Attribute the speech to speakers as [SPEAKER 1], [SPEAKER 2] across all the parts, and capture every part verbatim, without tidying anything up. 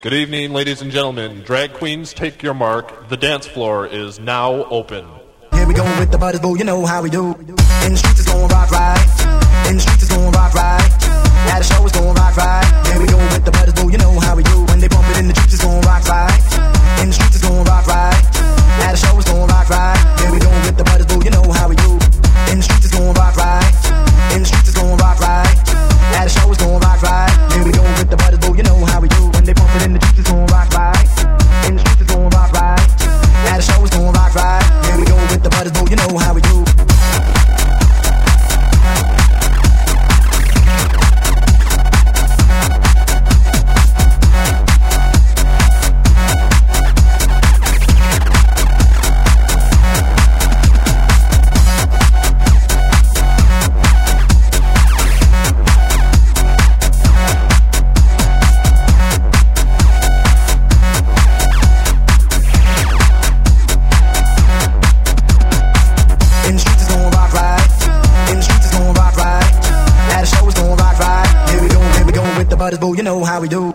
[SPEAKER 1] Good evening, ladies and gentlemen. Drag queens, take your mark. The dance floor is now open.
[SPEAKER 2] Here we go with the butters, boo, you know how we do. In the streets it's gon' rock right. In the streets it's gon' rock right. At the show it's gon' rock right. Here we go with the butters, boo, you know how we do. When they bump it in the streets it's gon' rock right. In the streets it's gon' rock right. At the show it's gon' rock right. Here we go with the butters, boo, you know how we do. In the streets it's gon' rock right. In the streets it's gon' rock right. At the show it's gon' rock right. Here we go with the butters, boo, you know how we do. When they bump it in the streets it's gon' rock right. In the streets it's gon' rock right. At the show it's gon' rock right. Here we go with the butters, boo, you know how we do. Boo, you know how we do.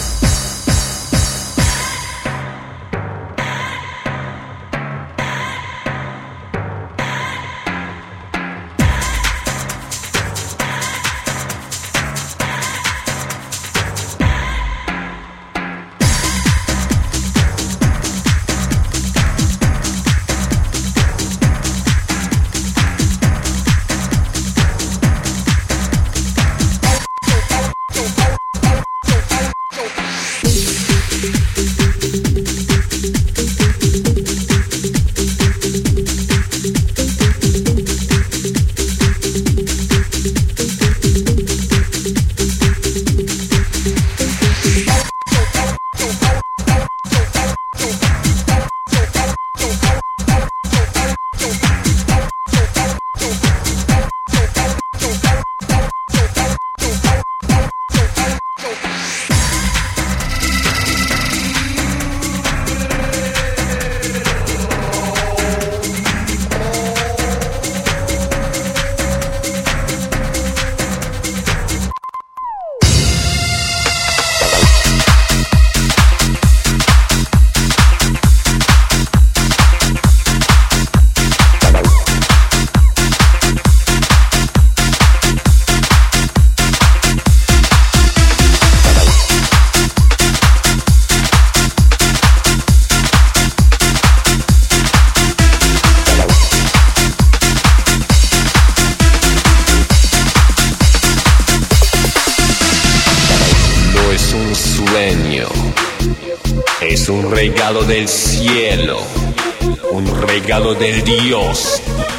[SPEAKER 3] Es un regalo del cielo, un regalo del Dios.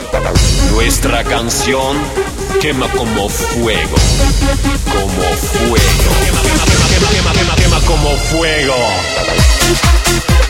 [SPEAKER 3] Nuestra canción quema como fuego, como fuego. Quema, quema, quema, quema, quema, quema, quema como fuego.